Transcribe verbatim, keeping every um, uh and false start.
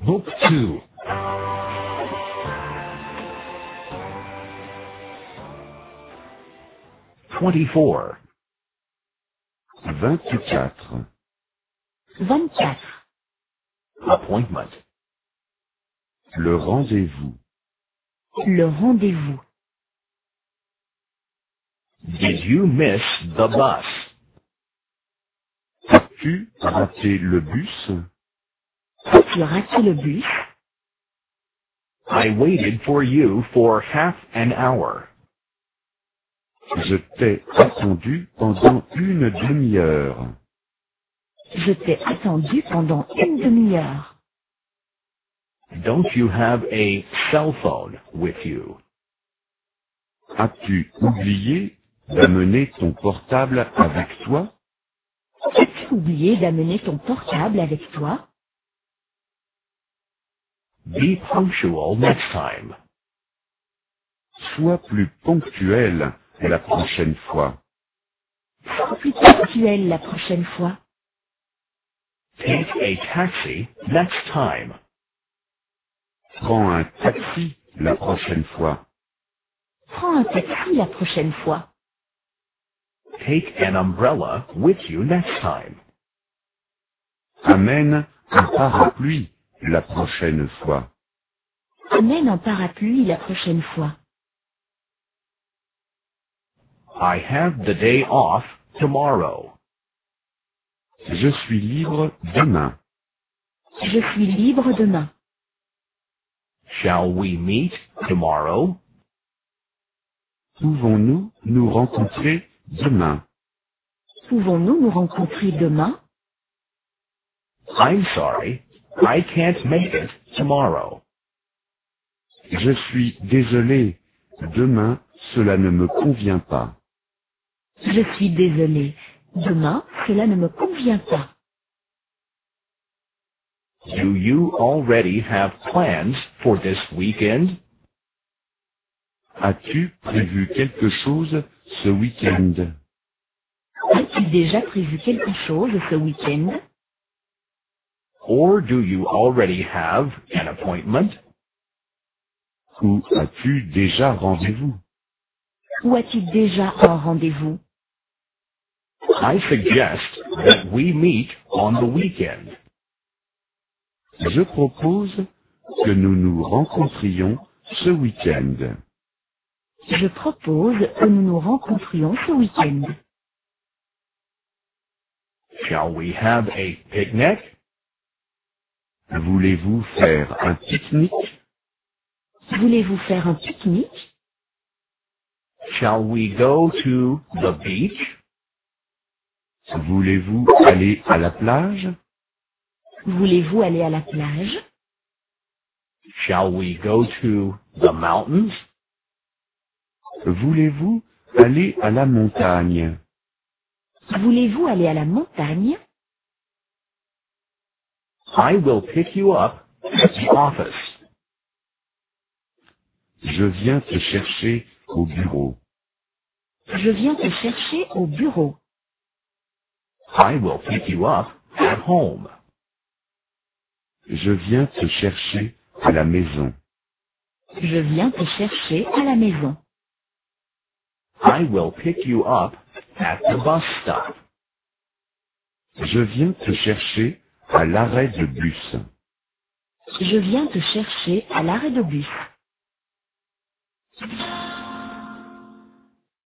Book two. Twenty-four. vingt-quatre. vingt-quatre. Appointment. Le rendez-vous. Le rendez-vous. Did you miss the bus? As-tu raté le bus? Tu as raté le bus? I waited for you for half an hour. Je t'ai attendu pendant une demi-heure. Je t'ai attendu pendant une demi-heure. Don't you have a cell phone with you? As-tu oublié d'amener ton portable avec toi? As-tu oublié d'amener ton portable avec toi? Be punctual next time. Sois plus ponctuel la prochaine fois. Sois plus ponctuel la prochaine fois. Take a taxi next time. Prends un taxi la prochaine fois. Prends un taxi la prochaine fois. Take an umbrella with you next time. Amène un parapluie la prochaine fois. Amène un parapluie la prochaine fois. I have the day off tomorrow. Je suis libre demain. Je suis libre demain. Shall we meet tomorrow? Pouvons-nous nous rencontrer demain? Pouvons-nous nous rencontrer demain? I'm sorry, I can't make it tomorrow. Je suis désolé. Demain, cela ne me convient pas. Je suis désolé. Demain, cela ne me convient pas. Do you already have plans for this weekend? As-tu prévu quelque chose ce week-end? As-tu déjà prévu quelque chose ce week-end? Or do you already have an appointment? Ou as-tu déjà rendez-vous? Ou as-tu déjà un rendez-vous? I suggest that we meet on the weekend. Je propose que nous nous rencontrions ce week-end. Je propose que nous nous rencontrions ce week-end. Shall we have a picnic? Voulez-vous faire un pique-nique? Voulez-vous faire un pique-nique? Shall we go to the beach? Voulez-vous aller à la plage? Voulez-vous aller à la plage? Shall we go to the mountains? Voulez-vous aller à la montagne? Voulez-vous aller à la montagne? I will pick you up at the office. Je viens te chercher au bureau. Je viens te chercher au bureau. I will pick you up at home. Je viens te chercher à la maison. Je viens te chercher à la maison. I will pick you up at the bus stop. Je viens te chercher à l'arrêt de bus. Je viens te chercher à l'arrêt de bus.